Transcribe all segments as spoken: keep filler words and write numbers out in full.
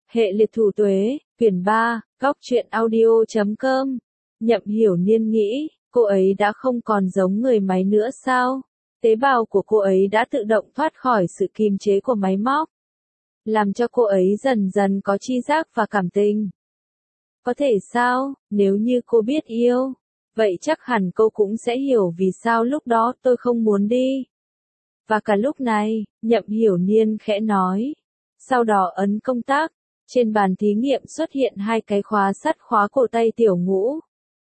Hệ liệt thủ tuế, quyển ba, góc truyện audio chấm com. Nhậm Hiểu Niên nghĩ, cô ấy đã không còn giống người máy nữa sao? Tế bào của cô ấy đã tự động thoát khỏi sự kiềm chế của máy móc, làm cho cô ấy dần dần có tri giác và cảm tình. Có thể sao, nếu như cô biết yêu, vậy chắc hẳn cô cũng sẽ hiểu vì sao lúc đó tôi không muốn đi. Và cả lúc này, Nhậm Hiểu Niên khẽ nói. Sau đó ấn công tắc, trên bàn thí nghiệm xuất hiện hai cái khóa sắt khóa cổ tay Tiểu Ngũ.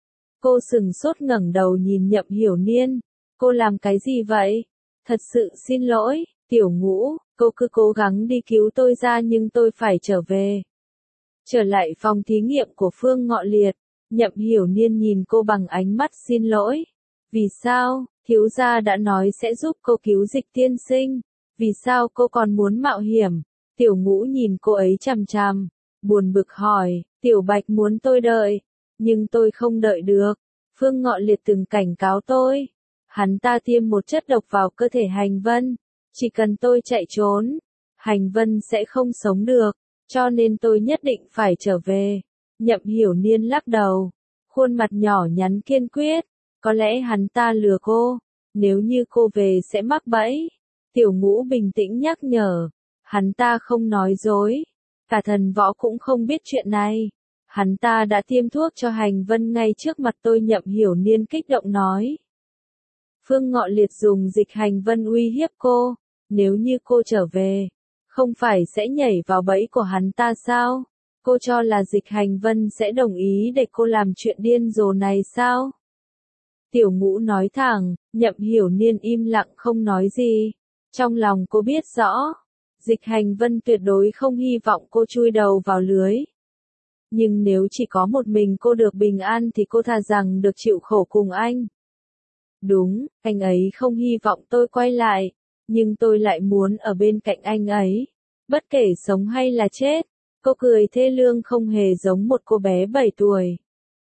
Cô sừng sốt ngẩng đầu nhìn Nhậm Hiểu Niên. Cô làm cái gì vậy? Thật sự xin lỗi, Tiểu Ngũ, cô cứ cố gắng đi cứu tôi ra nhưng tôi phải trở về. Trở lại phòng thí nghiệm của Phương Ngọ Liệt, Nhậm Hiểu Niên nhìn cô bằng ánh mắt xin lỗi. Vì sao? Thiếu gia đã nói sẽ giúp cô cứu Dịch tiên sinh. Vì sao cô còn muốn mạo hiểm? Tiểu Ngũ nhìn cô ấy chằm chằm, buồn bực hỏi, Tiểu Bạch muốn tôi đợi, nhưng tôi không đợi được. Phương Ngọ Liệt từng cảnh cáo tôi, hắn ta tiêm một chất độc vào cơ thể Hành Vân, chỉ cần tôi chạy trốn, Hành Vân sẽ không sống được, cho nên tôi nhất định phải trở về. Nhậm Hiểu Niên lắc đầu, khuôn mặt nhỏ nhắn kiên quyết, có lẽ hắn ta lừa cô, nếu như cô về sẽ mắc bẫy. Tiểu Ngũ bình tĩnh nhắc nhở. Hắn ta không nói dối, cả thần võ cũng không biết chuyện này. Hắn ta đã tiêm thuốc cho Hành Vân ngay trước mặt tôi. Nhậm Hiểu Niên kích động nói. Phương Ngọ Liệt dùng Dịch Hành Vân uy hiếp cô, nếu như cô trở về, không phải sẽ nhảy vào bẫy của hắn ta sao? Cô cho là Dịch Hành Vân sẽ đồng ý để cô làm chuyện điên rồ này sao? Tiểu Ngũ nói thẳng. Nhậm Hiểu Niên im lặng không nói gì. Trong lòng cô biết rõ, Dịch Hành Vân tuyệt đối không hy vọng cô chui đầu vào lưới. Nhưng nếu chỉ có một mình cô được bình an thì cô thà rằng được chịu khổ cùng anh. Đúng, anh ấy không hy vọng tôi quay lại, nhưng tôi lại muốn ở bên cạnh anh ấy, bất kể sống hay là chết. Cô cười thê lương không hề giống một cô bé bảy tuổi.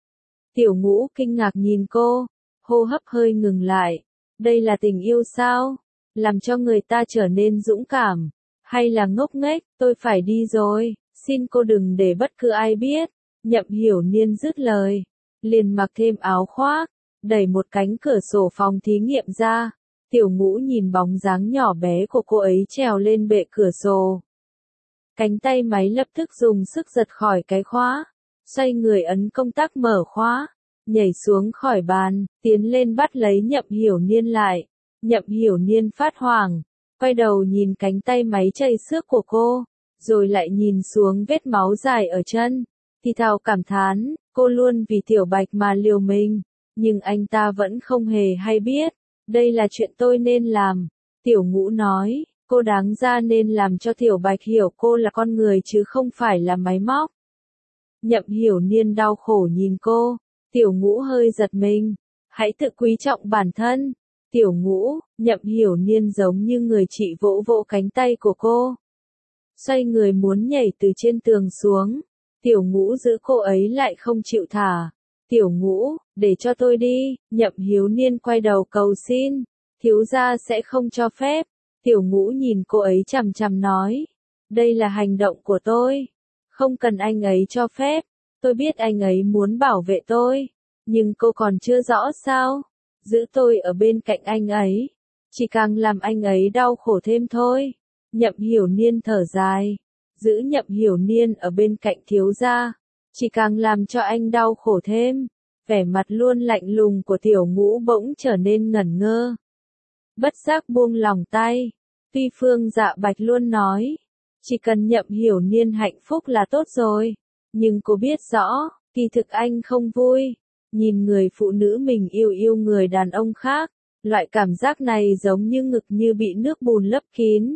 Tiểu Ngũ kinh ngạc nhìn cô, hô hấp hơi ngừng lại. Đây là tình yêu sao? Làm cho người ta trở nên dũng cảm. Hay là ngốc nghếch? Tôi phải đi rồi, xin cô đừng để bất cứ ai biết. Nhậm Hiểu Niên dứt lời, liền mặc thêm áo khoác, đẩy một cánh cửa sổ phòng thí nghiệm ra. Tiểu Ngũ nhìn bóng dáng nhỏ bé của cô ấy trèo lên bệ cửa sổ. Cánh tay máy lập tức dùng sức giật khỏi cái khóa, xoay người ấn công tắc mở khóa, nhảy xuống khỏi bàn, tiến lên bắt lấy Nhậm Hiểu Niên lại. Nhậm Hiểu Niên phát hoảng, quay đầu nhìn cánh tay máy chảy xước của cô, rồi lại nhìn xuống vết máu dài ở chân, thì thào cảm thán, cô luôn vì Tiểu Bạch mà liều mình, nhưng anh ta vẫn không hề hay biết, đây là chuyện tôi nên làm. Tiểu Ngũ nói, cô đáng ra nên làm cho Tiểu Bạch hiểu cô là con người chứ không phải là máy móc. Nhậm Hiểu Niên đau khổ nhìn cô, Tiểu Ngũ hơi giật mình, hãy tự quý trọng bản thân. Tiểu Ngũ, Nhậm Hiểu Niên giống như người chị vỗ vỗ cánh tay của cô. Xoay người muốn nhảy từ trên tường xuống. Tiểu Ngũ giữ cô ấy lại không chịu thả. Tiểu Ngũ, để cho tôi đi. Nhậm Hiểu Niên quay đầu cầu xin. Thiếu gia sẽ không cho phép. Tiểu Ngũ nhìn cô ấy chằm chằm nói. Đây là hành động của tôi. Không cần anh ấy cho phép. Tôi biết anh ấy muốn bảo vệ tôi. Nhưng cô còn chưa rõ sao? Giữ tôi ở bên cạnh anh ấy, chỉ càng làm anh ấy đau khổ thêm thôi. Nhậm Hiểu Niên thở dài, giữ Nhậm Hiểu Niên ở bên cạnh thiếu gia, chỉ càng làm cho anh đau khổ thêm. Vẻ mặt luôn lạnh lùng của Tiểu Ngũ bỗng trở nên ngẩn ngơ. Bất giác buông lòng tay, tuy Phương Dạ Bạch luôn nói, chỉ cần Nhậm Hiểu Niên hạnh phúc là tốt rồi, nhưng cô biết rõ, kỳ thực anh không vui. Nhìn người phụ nữ mình yêu yêu người đàn ông khác, loại cảm giác này giống như ngực như bị nước bùn lấp kín,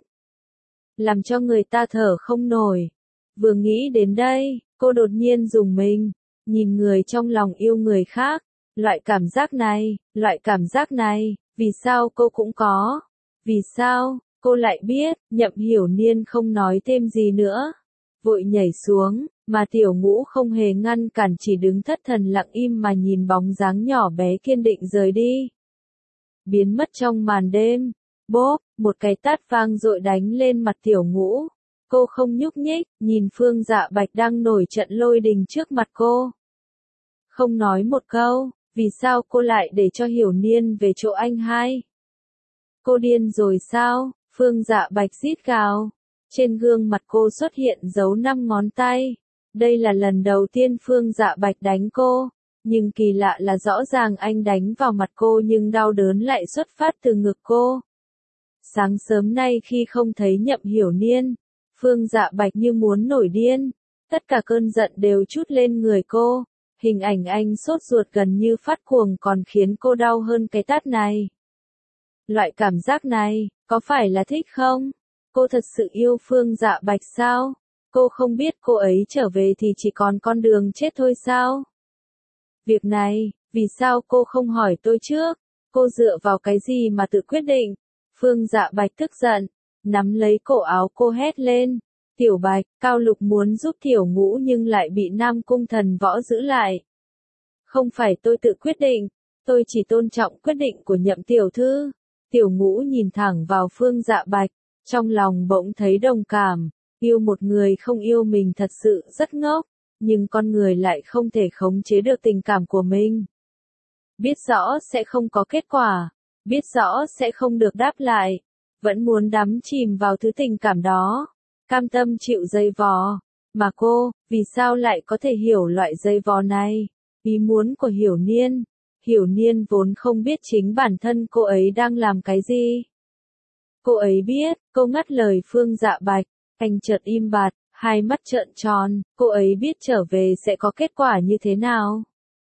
làm cho người ta thở không nổi. Vừa nghĩ đến đây, cô đột nhiên rùng mình, nhìn người trong lòng yêu người khác, loại cảm giác này, loại cảm giác này, vì sao cô cũng có? Vì sao, cô lại biết? Nhậm Hiểu Niên không nói thêm gì nữa, vội nhảy xuống. Mà Tiểu Ngũ không hề ngăn cản, chỉ đứng thất thần lặng im mà nhìn bóng dáng nhỏ bé kiên định rời đi. Biến mất trong màn đêm. Bốp, một cái tát vang dội đánh lên mặt Tiểu Ngũ. Cô không nhúc nhích, nhìn Phương Dạ Bạch đang nổi trận lôi đình trước mặt cô. Không nói một câu, vì sao cô lại để cho Hiểu Niên về chỗ anh hai? Cô điên rồi sao? Phương Dạ Bạch rít gào. Trên gương mặt cô xuất hiện dấu năm ngón tay. Đây là lần đầu tiên Phương Dạ Bạch đánh cô. Nhưng kỳ lạ là rõ ràng anh đánh vào mặt cô nhưng đau đớn lại xuất phát từ ngực cô. Sáng sớm nay khi không thấy Nhậm Hiểu Niên, Phương Dạ Bạch như muốn nổi điên. Tất cả cơn giận đều trút lên người cô. Hình ảnh anh sốt ruột gần như phát cuồng còn khiến cô đau hơn cái tát này. Loại cảm giác này, có phải là thích không? Cô thật sự yêu Phương Dạ Bạch sao? Cô không biết cô ấy trở về thì chỉ còn con đường chết thôi sao? Việc này, vì sao cô không hỏi tôi trước? Cô dựa vào cái gì mà tự quyết định? Phương Dạ Bạch tức giận, nắm lấy cổ áo cô hét lên. Tiểu Bạch, Cao Lục muốn giúp Tiểu Ngũ nhưng lại bị Nam Cung Thần Võ giữ lại. Không phải tôi tự quyết định, tôi chỉ tôn trọng quyết định của Nhậm tiểu thư. Tiểu Ngũ nhìn thẳng vào Phương Dạ Bạch, trong lòng bỗng thấy đồng cảm, yêu một người không yêu mình thật sự rất ngốc, nhưng con người lại không thể khống chế được tình cảm của mình. Biết rõ sẽ không có kết quả, biết rõ sẽ không được đáp lại, vẫn muốn đắm chìm vào thứ tình cảm đó, cam tâm chịu dây vò. Mà cô, vì sao lại có thể hiểu loại dây vò này? Ý muốn của Hiểu Niên. Hiểu Niên vốn không biết chính bản thân cô ấy đang làm cái gì. Cô ấy biết, cô ngắt lời Phương Dạ Bạch, anh chợt im bặt, hai mắt trợn tròn, cô ấy biết trở về sẽ có kết quả như thế nào.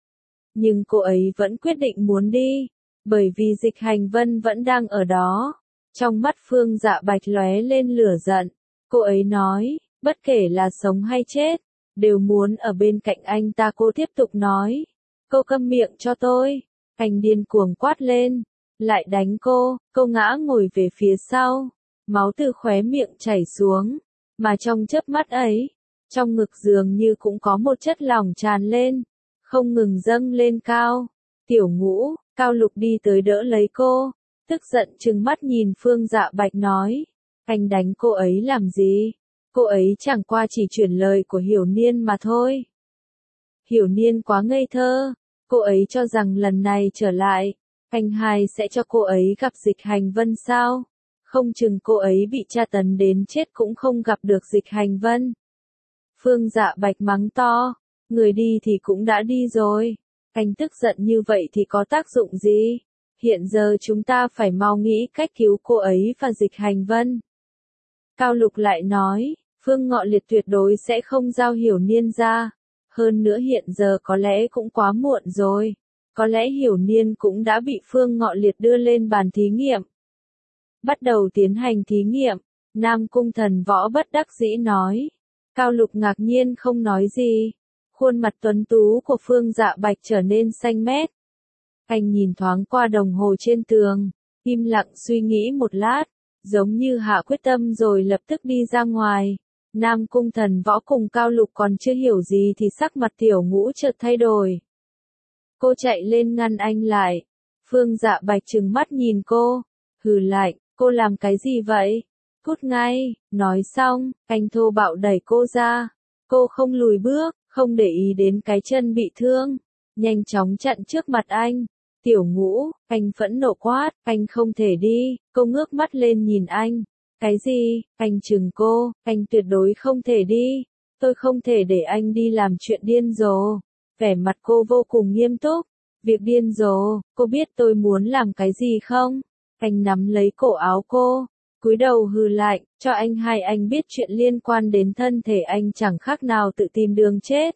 Nhưng cô ấy vẫn quyết định muốn đi, bởi vì Dịch Hành Vân vẫn đang ở đó. Trong mắt Phương Dạ Bạch lóe lên lửa giận, cô ấy nói, bất kể là sống hay chết, đều muốn ở bên cạnh anh ta. Cô tiếp tục nói, cô câm miệng cho tôi. Anh điên cuồng quát lên, lại đánh cô, cô ngã ngồi về phía sau, máu từ khóe miệng chảy xuống, mà trong chớp mắt ấy, trong ngực dường như cũng có một chất lỏng tràn lên, không ngừng dâng lên cao. Tiểu Ngũ, Cao Lục đi tới đỡ lấy cô, tức giận trừng mắt nhìn Phương Dạ Bạch nói, anh đánh cô ấy làm gì? Cô ấy chẳng qua chỉ chuyển lời của Hiểu Niên mà thôi. Hiểu Niên quá ngây thơ, cô ấy cho rằng lần này trở lại, anh hai sẽ cho cô ấy gặp Dịch Hành Vân sao? Không chừng cô ấy bị tra tấn đến chết cũng không gặp được Dịch Hành Vân. Phương Dạ Bạch mắng to, người đi thì cũng đã đi rồi, anh tức giận như vậy thì có tác dụng gì? Hiện giờ chúng ta phải mau nghĩ cách cứu cô ấy và Dịch Hành Vân. Cao Lục lại nói, Phương Ngọ Liệt tuyệt đối sẽ không giao Hiểu Niên ra. Hơn nữa hiện giờ có lẽ cũng quá muộn rồi. Có lẽ Hiểu Niên cũng đã bị Phương Ngọ Liệt đưa lên bàn thí nghiệm. Bắt đầu tiến hành thí nghiệm, Nam Cung Thần Võ bất đắc dĩ nói. Cao Lục ngạc nhiên không nói gì. Khuôn mặt tuấn tú của Phương Dạ Bạch trở nên xanh mét. Anh nhìn thoáng qua đồng hồ trên tường, im lặng suy nghĩ một lát, giống như hạ quyết tâm rồi lập tức đi ra ngoài. Nam Cung Thần Võ cùng Cao Lục còn chưa hiểu gì thì sắc mặt Tiểu Ngũ chợt thay đổi. Cô chạy lên ngăn anh lại. Phương Dạ Bạch trừng mắt nhìn cô, hừ lạnh, cô làm cái gì vậy? Cút ngay, nói xong, anh thô bạo đẩy cô ra. Cô không lùi bước, không để ý đến cái chân bị thương, nhanh chóng chặn trước mặt anh. Tiểu Ngũ, anh phẫn nộ quát, anh không thể đi. Cô ngước mắt lên nhìn anh. Cái gì? Anh trừng cô, anh tuyệt đối không thể đi. Tôi không thể để anh đi làm chuyện điên rồ. Vẻ mặt cô vô cùng nghiêm túc. Việc điên rồ, cô biết tôi muốn làm cái gì không? Anh nắm lấy cổ áo cô, cúi đầu hừ lạnh, cho anh hai anh biết chuyện liên quan đến thân thể anh chẳng khác nào tự tìm đường chết.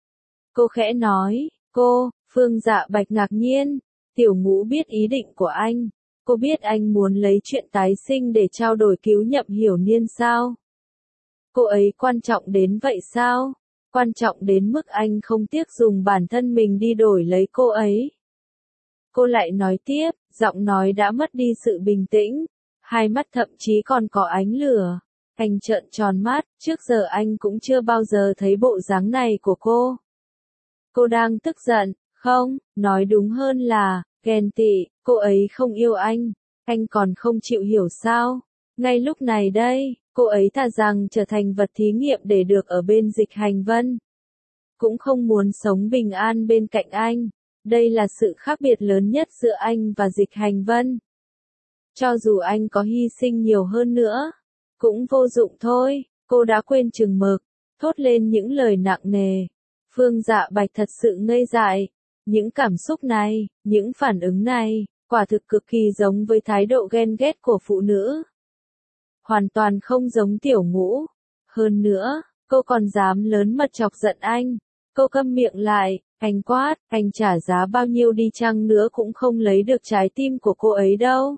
Cô khẽ nói, cô, Phương Dạ Bạch ngạc nhiên, Tiểu Ngũ biết ý định của anh. Cô biết anh muốn lấy chuyện tái sinh để trao đổi cứu Nhậm Hiểu Niên sao? Cô ấy quan trọng đến vậy sao? Quan trọng đến mức anh không tiếc dùng bản thân mình đi đổi lấy cô ấy. Cô lại nói tiếp, giọng nói đã mất đi sự bình tĩnh, hai mắt thậm chí còn có ánh lửa. Anh trợn tròn mắt, trước giờ anh cũng chưa bao giờ thấy bộ dáng này của cô. Cô đang tức giận, không, nói đúng hơn là, ghen tị, cô ấy không yêu anh, anh còn không chịu hiểu sao? Ngay lúc này đây, Cô ấy thà rằng trở thành vật thí nghiệm để được ở bên Dịch Hành Vân. Cũng không muốn sống bình an bên cạnh anh. Đây là sự khác biệt lớn nhất giữa anh và Dịch Hành Vân. Cho dù anh có hy sinh nhiều hơn nữa, cũng vô dụng thôi, cô đã quên chừng mực, thốt lên những lời nặng nề. Phương Dạ Bạch thật sự ngây dại. Những cảm xúc này, những phản ứng này, quả thực cực kỳ giống với thái độ ghen ghét của phụ nữ. Hoàn toàn không giống Tiểu Ngũ. Hơn nữa, cô còn dám lớn mật chọc giận anh. Cô câm miệng lại, anh quát, anh trả giá bao nhiêu đi chăng nữa cũng không lấy được trái tim của cô ấy đâu.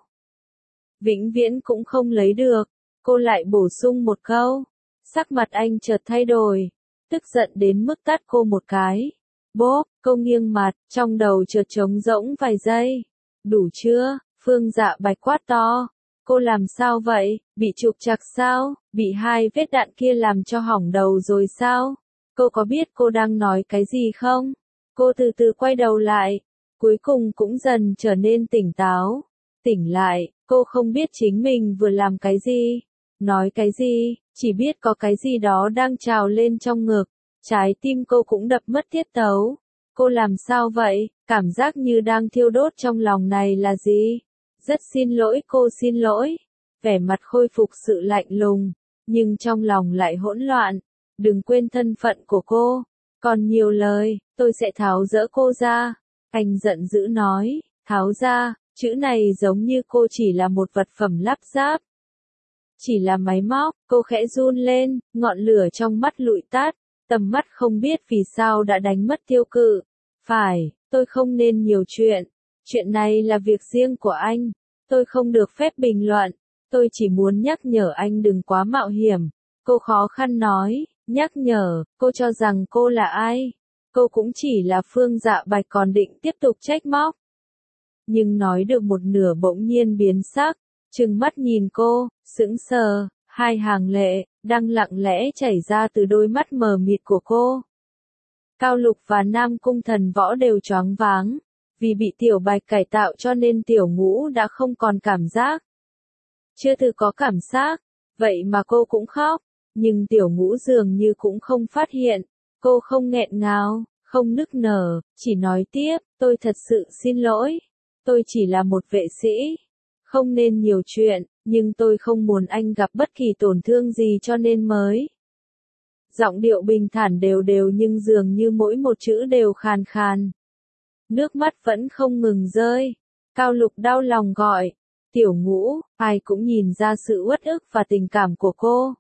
Vĩnh viễn cũng không lấy được. Cô lại bổ sung một câu. Sắc mặt anh chợt thay đổi, tức giận đến mức tát cô một cái. Bốp, cô nghiêng mặt, trong đầu chợt trống rỗng vài giây. Đủ chưa? Phương Dạ Bạch quát to. Cô làm sao vậy? Bị trục trặc sao? Bị hai vết đạn kia làm cho hỏng đầu rồi sao? Cô có biết cô đang nói cái gì không? Cô từ từ quay đầu lại, cuối cùng cũng dần trở nên tỉnh táo. Tỉnh lại, cô không biết chính mình vừa làm cái gì, nói cái gì, chỉ biết có cái gì đó đang trào lên trong ngực. Trái tim cô cũng đập mất tiết tấu. Cô làm sao vậy? Cảm giác như đang thiêu đốt trong lòng này là gì? Rất xin lỗi, cô xin lỗi. Vẻ mặt khôi phục sự lạnh lùng, nhưng trong lòng lại hỗn loạn. Đừng quên thân phận của cô. Còn nhiều lời, tôi sẽ tháo dỡ cô ra. Anh giận dữ nói, tháo ra, chữ này giống như cô chỉ là một vật phẩm lắp ráp. Chỉ là máy móc, cô khẽ run lên, ngọn lửa trong mắt lụi tắt. Tầm mắt không biết vì sao đã đánh mất tiêu cự. Phải, tôi không nên nhiều chuyện. Chuyện này là việc riêng của anh. Tôi không được phép bình luận. Tôi chỉ muốn nhắc nhở anh đừng quá mạo hiểm. Cô khó khăn nói, nhắc nhở, cô cho rằng cô là ai? Cô cũng chỉ là Phương Dạ Bạch còn định tiếp tục trách móc. Nhưng nói được một nửa bỗng nhiên biến sắc, trừng mắt nhìn cô, sững sờ, hai hàng lệ đang lặng lẽ chảy ra từ đôi mắt mờ mịt của cô. Cao Lục và Nam Cung Thần Võ đều choáng váng, vì bị Tiểu Bạch cải tạo cho nên Tiểu Ngũ đã không còn cảm giác. Chưa từng có cảm giác, vậy mà cô cũng khóc, nhưng Tiểu Ngũ dường như cũng không phát hiện. Cô không nghẹn ngào, không nức nở, chỉ nói tiếp, tôi thật sự xin lỗi. Tôi chỉ là một vệ sĩ, không nên nhiều chuyện, nhưng tôi không muốn anh gặp bất kỳ tổn thương gì cho nên mới. Giọng điệu bình thản đều đều nhưng dường như mỗi một chữ đều khàn khàn. Nước mắt vẫn không ngừng rơi. Cao Lục đau lòng gọi, Tiểu Ngũ, ai cũng nhìn ra sự uất ức và tình cảm của cô.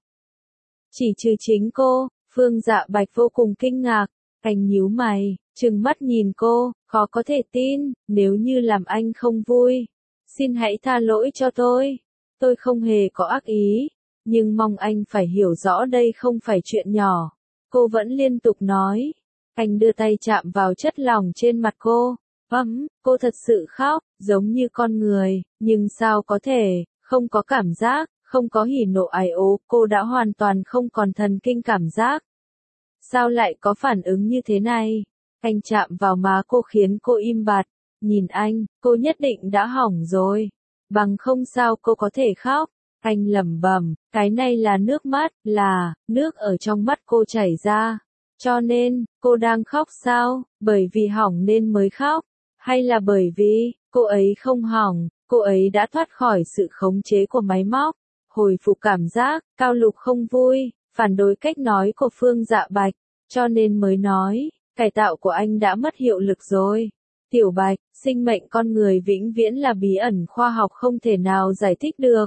Chỉ trừ chính cô. Phương Dạ Bạch vô cùng kinh ngạc, anh nhíu mày, trừng mắt nhìn cô, khó có thể tin, nếu như làm anh không vui. Xin hãy tha lỗi cho tôi. Tôi không hề có ác ý, nhưng mong anh phải hiểu rõ đây không phải chuyện nhỏ. Cô vẫn liên tục nói. Anh đưa tay chạm vào chất lỏng trên mặt cô. Ấm, cô thật sự khóc, giống như con người, nhưng sao có thể, không có cảm giác, không có hỉ nộ ái ố, cô đã hoàn toàn không còn thần kinh cảm giác. Sao lại có phản ứng như thế này? Anh chạm vào má cô khiến cô im bặt. Nhìn anh, cô nhất định đã hỏng rồi. Bằng không sao cô có thể khóc. Anh lẩm bẩm, cái này là nước mắt, là, nước ở trong mắt cô chảy ra. Cho nên, cô đang khóc sao? Bởi vì hỏng nên mới khóc. Hay là bởi vì, cô ấy không hỏng, cô ấy đã thoát khỏi sự khống chế của máy móc. Hồi phục cảm giác, Cao Lục không vui, phản đối cách nói của Phương Dạ Bạch. Cho nên mới nói, cải tạo của anh đã mất hiệu lực rồi. Tiểu Bạch, sinh mệnh con người vĩnh viễn là bí ẩn khoa học không thể nào giải thích được.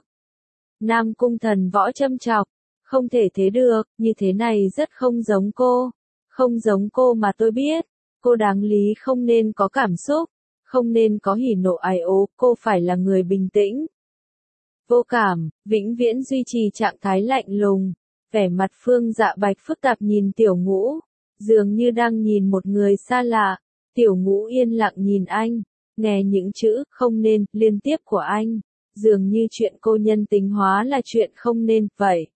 Nam Cung Thần Võ châm chọc, không thể thế được, như thế này rất không giống cô. Không giống cô mà tôi biết, cô đáng lý không nên có cảm xúc, không nên có hỉ nộ ái ố, cô phải là người bình tĩnh. Vô cảm, vĩnh viễn duy trì trạng thái lạnh lùng. Vẻ mặt Phương Dạ Bạch phức tạp nhìn Tiểu Ngũ, dường như đang nhìn một người xa lạ. Tiểu Ngũ yên lặng nhìn anh, nghe những chữ không nên liên tiếp của anh, dường như chuyện cô nhân tính hóa là chuyện không nên vậy.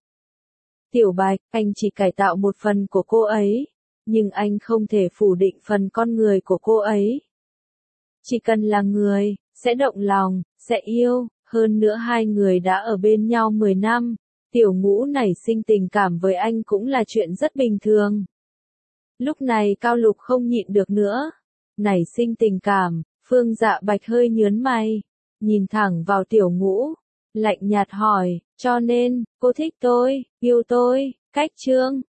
Tiểu Bạch, anh chỉ cải tạo một phần của cô ấy, nhưng anh không thể phủ định phần con người của cô ấy. Chỉ cần là người, sẽ động lòng, sẽ yêu, hơn nữa hai người đã ở bên nhau mười năm, Tiểu Ngũ nảy sinh tình cảm với anh cũng là chuyện rất bình thường. Lúc này Cao Lục không nhịn được nữa. Nảy sinh tình cảm, Phương Dạ Bạch hơi nhớn mày, nhìn thẳng vào Tiểu Ngũ, lạnh nhạt hỏi, cho nên, cô thích tôi, yêu tôi, cách Trương.